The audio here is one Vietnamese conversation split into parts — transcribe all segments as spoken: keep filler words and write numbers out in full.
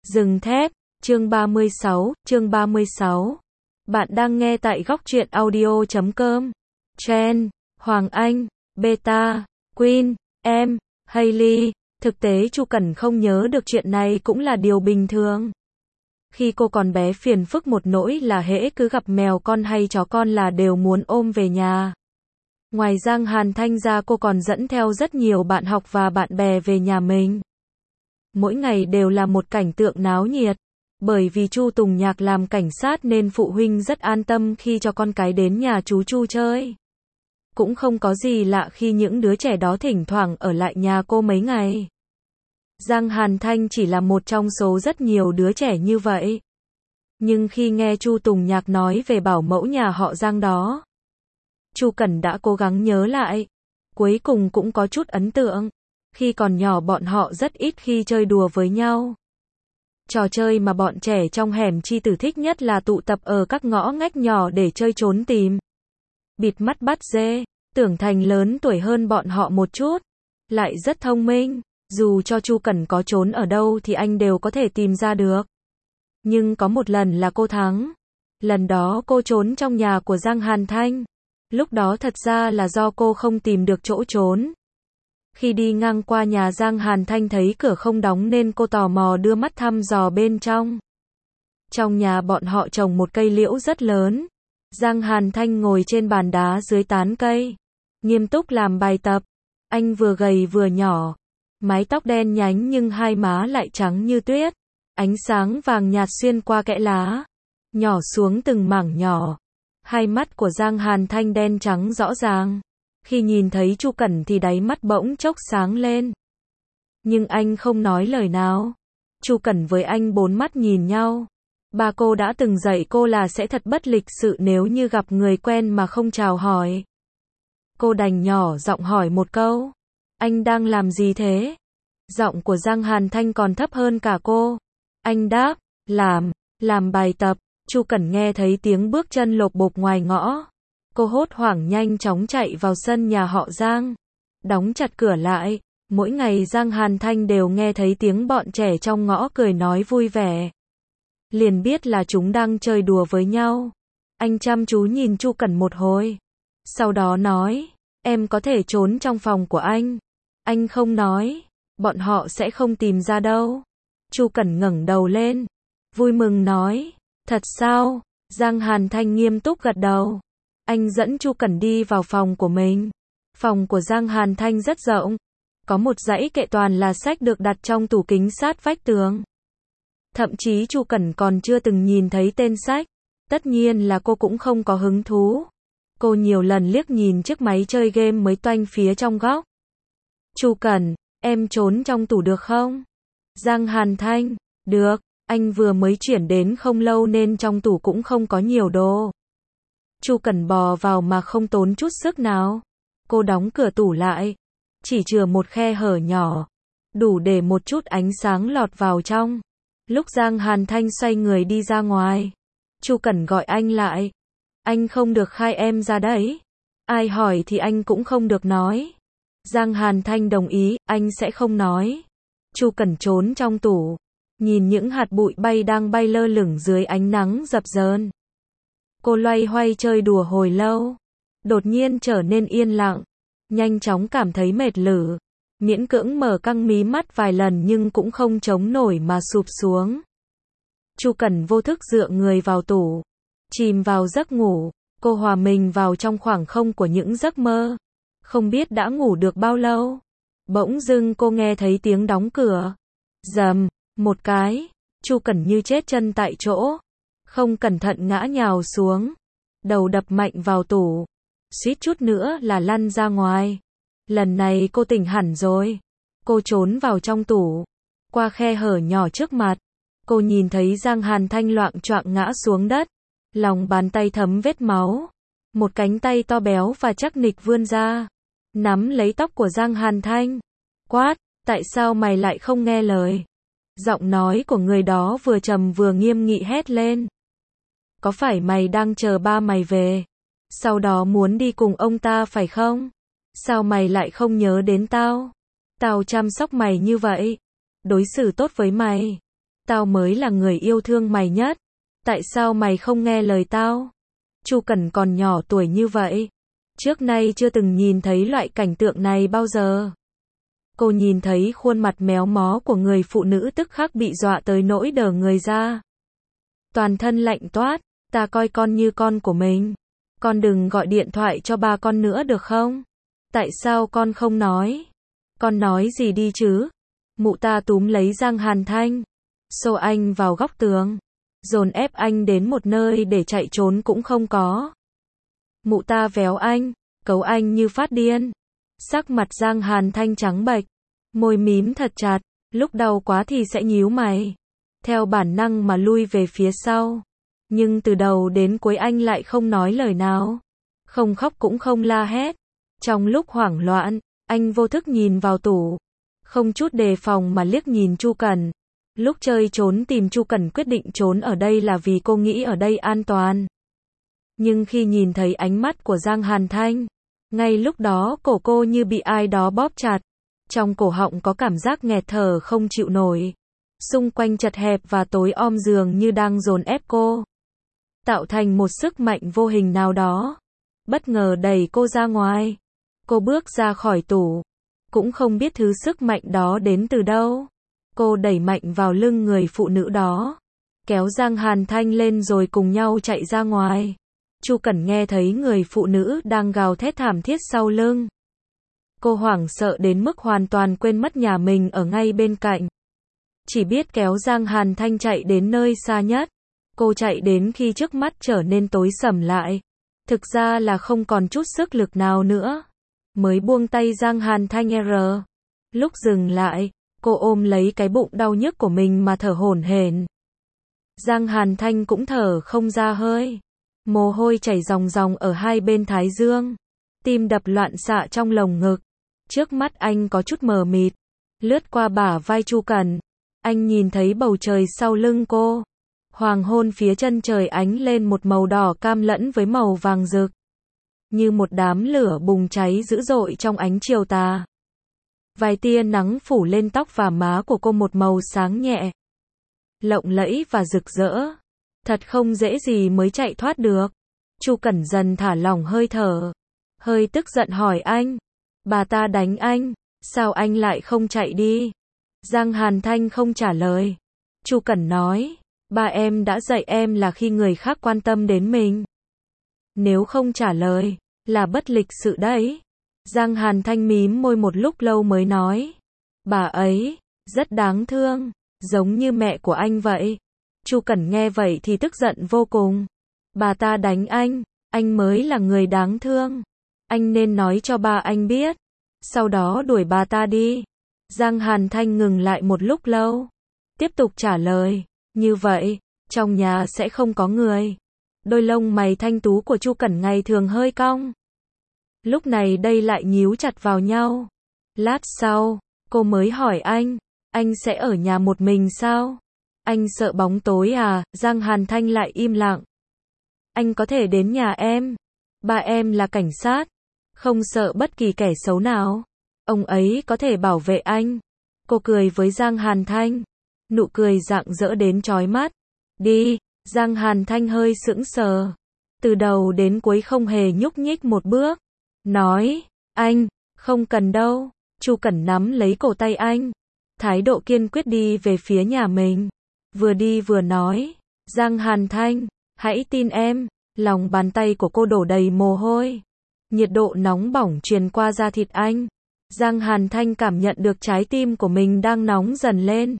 Rừng thép, chương ba mươi sáu, chương ba mươi sáu. Bạn đang nghe tại góc truyện audio chấm com. Chen, Hoàng Anh, Beta, Queen, em, Hailey. Thực tế Chu Cẩn không nhớ được chuyện này cũng là điều bình thường. Khi cô còn bé phiền phức một nỗi là hễ cứ gặp mèo con hay chó con là đều muốn ôm về nhà. Ngoài Giang Hàn Thanh ra cô còn dẫn theo rất nhiều bạn học và bạn bè về nhà mình. Mỗi ngày đều là một cảnh tượng náo nhiệt. Bởi vì Chu Tùng Nhạc làm cảnh sát nên phụ huynh rất an tâm khi cho con cái đến nhà chú Chu chơi. Cũng không có gì lạ khi những đứa trẻ đó thỉnh thoảng ở lại nhà cô mấy ngày. Giang Hàn Thanh chỉ là một trong số rất nhiều đứa trẻ như vậy. Nhưng khi nghe Chu Tùng Nhạc nói về bảo mẫu nhà họ Giang đó, Chu Cẩn đã cố gắng nhớ lại. Cuối cùng cũng có chút ấn tượng. Khi còn nhỏ bọn họ rất ít khi chơi đùa với nhau. Trò chơi mà bọn trẻ trong hẻm chi tử thích nhất là tụ tập ở các ngõ ngách nhỏ để chơi trốn tìm. Bịt mắt bắt dê. Tưởng Thành lớn tuổi hơn bọn họ một chút, lại rất thông minh. Dù cho Chu Cẩn có trốn ở đâu thì anh đều có thể tìm ra được. Nhưng có một lần là cô thắng. Lần đó cô trốn trong nhà của Giang Hàn Thanh. Lúc đó thật ra là do cô không tìm được chỗ trốn. Khi đi ngang qua nhà Giang Hàn Thanh thấy cửa không đóng nên cô tò mò đưa mắt thăm dò bên trong. Trong nhà bọn họ trồng một cây liễu rất lớn. Giang Hàn Thanh ngồi trên bàn đá dưới tán cây, nghiêm túc làm bài tập. Anh vừa gầy vừa nhỏ, mái tóc đen nhánh nhưng hai má lại trắng như tuyết. Ánh sáng vàng nhạt xuyên qua kẽ lá, nhỏ xuống từng mảng nhỏ. Hai mắt của Giang Hàn Thanh đen trắng rõ ràng. Khi nhìn thấy Chu Cẩn thì đáy mắt bỗng chốc sáng lên. Nhưng anh không nói lời nào. Chu Cẩn với anh bốn mắt nhìn nhau. Ba cô đã từng dạy cô là sẽ thật bất lịch sự nếu như gặp người quen mà không chào hỏi. Cô đành nhỏ giọng hỏi một câu. Anh đang làm gì thế? Giọng của Giang Hàn Thanh còn thấp hơn cả cô. Anh đáp, làm, làm bài tập. Chu Cẩn nghe thấy tiếng bước chân lộp bộp ngoài ngõ. Cô hốt hoảng nhanh chóng chạy vào sân nhà họ Giang, đóng chặt cửa lại. Mỗi ngày Giang Hàn Thanh đều nghe thấy tiếng bọn trẻ trong ngõ cười nói vui vẻ. Liền biết là chúng đang chơi đùa với nhau. Anh chăm chú nhìn Chu Cẩn một hồi. Sau đó nói, em có thể trốn trong phòng của anh. Anh không nói, bọn họ sẽ không tìm ra đâu. Chu Cẩn ngẩng đầu lên, vui mừng nói, thật sao? Giang Hàn Thanh nghiêm túc gật đầu. Anh dẫn Chu Cẩn đi vào phòng của mình. Phòng của Giang Hàn Thanh rất rộng. Có một dãy kệ toàn là sách được đặt trong tủ kính sát vách tường. Thậm chí Chu Cẩn còn chưa từng nhìn thấy tên sách. Tất nhiên là cô cũng không có hứng thú. Cô nhiều lần liếc nhìn chiếc máy chơi game mới toanh phía trong góc. Chu Cẩn, em trốn trong tủ được không? Giang Hàn Thanh, được, anh vừa mới chuyển đến không lâu nên trong tủ cũng không có nhiều đồ. Chu Cẩn bò vào mà không tốn chút sức nào. Cô đóng cửa tủ lại, chỉ chừa một khe hở nhỏ, đủ để một chút ánh sáng lọt vào trong. Lúc Giang Hàn Thanh xoay người đi ra ngoài, Chu Cẩn gọi anh lại. Anh không được khai em ra đấy. Ai hỏi thì anh cũng không được nói. Giang Hàn Thanh đồng ý, anh sẽ không nói. Chu Cẩn trốn trong tủ, nhìn những hạt bụi bay đang bay lơ lửng dưới ánh nắng dập dờn. Cô loay hoay chơi đùa hồi lâu, đột nhiên trở nên yên lặng, nhanh chóng cảm thấy mệt lử, miễn cưỡng mở căng mí mắt vài lần nhưng cũng không chống nổi mà sụp xuống. Chu Cẩn vô thức dựa người vào tủ, chìm vào giấc ngủ. Cô hòa mình vào trong khoảng không của những giấc mơ, không biết đã ngủ được bao lâu. Bỗng dưng cô nghe thấy tiếng đóng cửa, rầm, một cái. Chu Cẩn như chết chân tại chỗ, không cẩn thận ngã nhào xuống, đầu đập mạnh vào tủ, suýt chút nữa là lăn ra ngoài. Lần này cô tỉnh hẳn rồi. Cô trốn vào trong tủ, qua khe hở nhỏ trước mặt, cô nhìn thấy Giang Hàn Thanh loạng choạng ngã xuống đất, lòng bàn tay thấm vết máu. Một cánh tay to béo và chắc nịch vươn ra, nắm lấy tóc của Giang Hàn Thanh, quát, tại sao mày lại không nghe lời? Giọng nói của người đó vừa trầm vừa nghiêm nghị hét lên. Có phải mày đang chờ ba mày về, sau đó muốn đi cùng ông ta phải không? Sao mày lại không nhớ đến tao? Tao chăm sóc mày như vậy, đối xử tốt với mày, Tao mới là người yêu thương mày nhất. Tại sao mày không nghe lời tao? Chu Cẩn còn nhỏ tuổi như vậy. Trước nay chưa từng nhìn thấy loại cảnh tượng này bao giờ. Cô nhìn thấy khuôn mặt méo mó của người phụ nữ tức khắc bị dọa tới nỗi đờ người ra. Toàn thân lạnh toát, ta coi con như con của mình. Con đừng gọi điện thoại cho ba con nữa được không? Tại sao con không nói? Con nói gì đi chứ? Mụ ta túm lấy Giang Hàn Thanh, xô anh vào góc tường, dồn ép anh đến một nơi để chạy trốn cũng không có. Mụ ta véo anh, cấu anh như phát điên. Sắc mặt Giang Hàn Thanh trắng bệch, môi mím thật chặt, lúc đau quá thì sẽ nhíu mày. Theo bản năng mà lui về phía sau. Nhưng từ đầu đến cuối anh lại không nói lời nào. Không khóc cũng không la hét. Trong lúc hoảng loạn, anh vô thức nhìn vào tủ. Không chút đề phòng mà liếc nhìn Chu Cẩn. Lúc chơi trốn tìm Chu Cẩn quyết định trốn ở đây là vì cô nghĩ ở đây an toàn. Nhưng khi nhìn thấy ánh mắt của Giang Hàn Thanh, ngay lúc đó cổ cô như bị ai đó bóp chặt. Trong cổ họng có cảm giác nghẹt thở không chịu nổi. Xung quanh chật hẹp và tối om dường như đang dồn ép cô. Tạo thành một sức mạnh vô hình nào đó. Bất ngờ đẩy cô ra ngoài. Cô bước ra khỏi tủ. Cũng không biết thứ sức mạnh đó đến từ đâu. Cô đẩy mạnh vào lưng người phụ nữ đó. Kéo Giang Hàn Thanh lên rồi cùng nhau chạy ra ngoài. Chu Cẩn nghe thấy người phụ nữ đang gào thét thảm thiết sau lưng. Cô hoảng sợ đến mức hoàn toàn quên mất nhà mình ở ngay bên cạnh. Chỉ biết kéo Giang Hàn Thanh chạy đến nơi xa nhất. Cô chạy đến khi trước mắt trở nên tối sầm lại. Thực ra là không còn chút sức lực nào nữa. Mới buông tay Giang Hàn Thanh r. Lúc dừng lại, cô ôm lấy cái bụng đau nhức của mình mà thở hổn hển. Giang Hàn Thanh cũng thở không ra hơi. Mồ hôi chảy ròng ròng ở hai bên thái dương. Tim đập loạn xạ trong lồng ngực. Trước mắt anh có chút mờ mịt. Lướt qua bả vai Chu Cẩn. Anh nhìn thấy bầu trời sau lưng cô. Hoàng hôn phía chân trời ánh lên một màu đỏ cam lẫn với màu vàng rực. Như một đám lửa bùng cháy dữ dội trong ánh chiều tà. Vài tia nắng phủ lên tóc và má của cô một màu sáng nhẹ. Lộng lẫy và rực rỡ. Thật không dễ gì mới chạy thoát được. Chu Cẩn dần thả lỏng hơi thở. Hơi tức giận hỏi anh. Bà ta đánh anh. Sao anh lại không chạy đi? Giang Hàn Thanh không trả lời. Chu Cẩn nói. Ba em đã dạy em là khi người khác quan tâm đến mình. Nếu không trả lời, là bất lịch sự đấy. Giang Hàn Thanh mím môi một lúc lâu mới nói. Bà ấy, rất đáng thương, giống như mẹ của anh vậy. Chu Cẩn nghe vậy thì tức giận vô cùng. Bà ta đánh anh, anh mới là người đáng thương. Anh nên nói cho ba anh biết. Sau đó đuổi bà ta đi. Giang Hàn Thanh ngừng lại một lúc lâu. Tiếp tục trả lời. Như vậy, trong nhà sẽ không có người. Đôi lông mày thanh tú của Chu Cẩn ngày thường hơi cong. Lúc này đây lại nhíu chặt vào nhau. Lát sau, cô mới hỏi anh. Anh sẽ ở nhà một mình sao? Anh sợ bóng tối à? Giang Hàn Thanh lại im lặng. Anh có thể đến nhà em. Ba em là cảnh sát. Không sợ bất kỳ kẻ xấu nào. Ông ấy có thể bảo vệ anh. Cô cười với Giang Hàn Thanh. Nụ cười rạng rỡ đến chói mắt. Đi. Giang Hàn Thanh hơi sững sờ. Từ đầu đến cuối không hề nhúc nhích một bước. Nói. Anh. Không cần đâu. Chu Cẩn nắm lấy cổ tay anh. Thái độ kiên quyết đi về phía nhà mình. Vừa đi vừa nói. Giang Hàn Thanh. Hãy tin em. Lòng bàn tay của cô đổ đầy mồ hôi. Nhiệt độ nóng bỏng truyền qua da thịt anh. Giang Hàn Thanh cảm nhận được trái tim của mình đang nóng dần lên.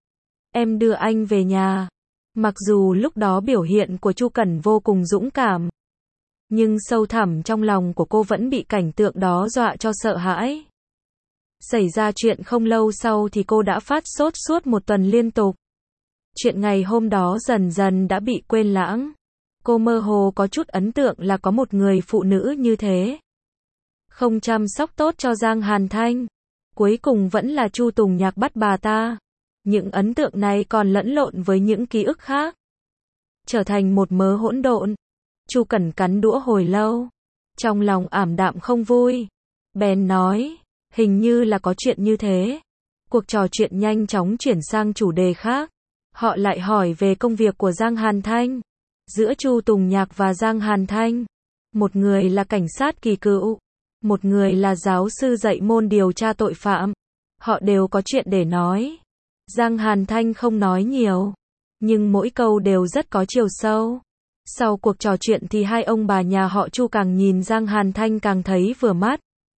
Em đưa anh về nhà. Mặc dù lúc đó biểu hiện của Chu Cẩn vô cùng dũng cảm. Nhưng sâu thẳm trong lòng của cô vẫn bị cảnh tượng đó dọa cho sợ hãi. Xảy ra chuyện không lâu sau thì cô đã phát sốt suốt một tuần liên tục. Chuyện ngày hôm đó dần dần đã bị quên lãng. Cô mơ hồ có chút ấn tượng là có một người phụ nữ như thế. Không chăm sóc tốt cho Giang Hàn Thanh. Cuối cùng vẫn là Chu Tùng Nhạc bắt bà ta. Những ấn tượng này còn lẫn lộn với những ký ức khác. Trở thành một mớ hỗn độn. Chu Cẩn cắn đũa hồi lâu. Trong lòng ảm đạm không vui. Bèn nói. Hình như là có chuyện như thế. Cuộc trò chuyện nhanh chóng chuyển sang chủ đề khác. Họ lại hỏi về công việc của Giang Hàn Thanh. Giữa Chu Tùng Nhạc và Giang Hàn Thanh, một người là cảnh sát kỳ cựu, một người là giáo sư dạy môn điều tra tội phạm. Họ đều có chuyện để nói. Giang Hàn Thanh không nói nhiều, nhưng mỗi câu đều rất có chiều sâu. Sau cuộc trò chuyện thì hai ông bà nhà họ Chu càng nhìn Giang Hàn Thanh càng thấy vừa mắt.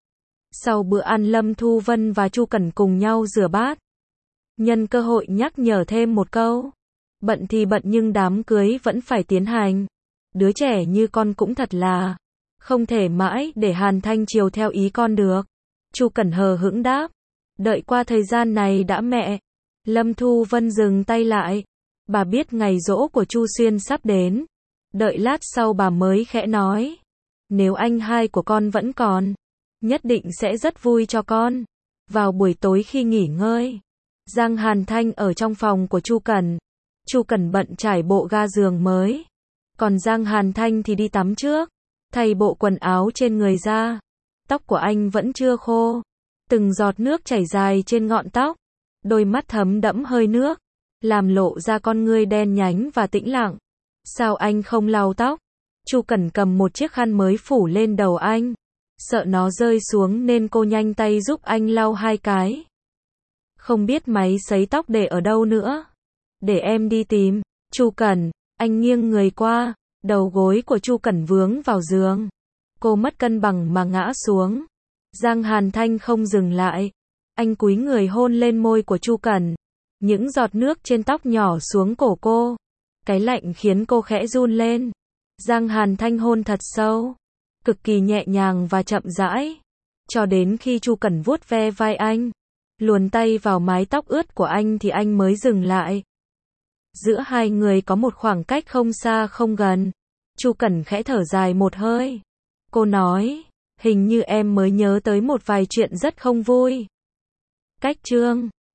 Sau bữa ăn Lâm Thu Vân và Chu Cẩn cùng nhau rửa bát. Nhân cơ hội nhắc nhở thêm một câu. Bận thì bận nhưng đám cưới vẫn phải tiến hành. Đứa trẻ như con cũng thật là không thể mãi để Hàn Thanh chiều theo ý con được. Chu Cẩn hờ hững đáp. Đợi qua thời gian này đã mẹ. Lâm Thu Vân dừng tay lại. Bà biết ngày giỗ của Chu Xuyên sắp đến. Đợi lát sau bà mới khẽ nói. Nếu anh hai của con vẫn còn, nhất định sẽ rất vui cho con. Vào buổi tối khi nghỉ ngơi, Giang Hàn Thanh ở trong phòng của Chu Cẩn. Chu Cẩn bận trải bộ ga giường mới. Còn Giang Hàn Thanh thì đi tắm trước, thay bộ quần áo trên người ra. Tóc của anh vẫn chưa khô. Từng giọt nước chảy dài trên ngọn tóc. Đôi mắt thấm đẫm hơi nước, làm lộ ra con ngươi đen nhánh và tĩnh lặng. Sao anh không lau tóc? Chu Cẩn cầm một chiếc khăn mới phủ lên đầu anh. Sợ nó rơi xuống nên cô nhanh tay giúp anh lau hai cái. Không biết máy sấy tóc để ở đâu nữa. Để em đi tìm. Chu Cẩn, anh nghiêng người qua, đầu gối của Chu Cẩn vướng vào giường. Cô mất cân bằng mà ngã xuống. Giang Hàn Thanh không dừng lại. Anh cúi người hôn lên môi của Chu Cẩn. Những giọt nước trên tóc nhỏ xuống cổ cô. Cái lạnh khiến cô khẽ run lên. Giang Hàn Thanh hôn thật sâu, cực kỳ nhẹ nhàng và chậm rãi, cho đến khi Chu Cẩn vuốt ve vai anh, luồn tay vào mái tóc ướt của anh thì anh mới dừng lại. Giữa hai người có một khoảng cách không xa không gần. Chu Cẩn khẽ thở dài một hơi. Cô nói, hình như em mới nhớ tới một vài chuyện rất không vui. Cách chương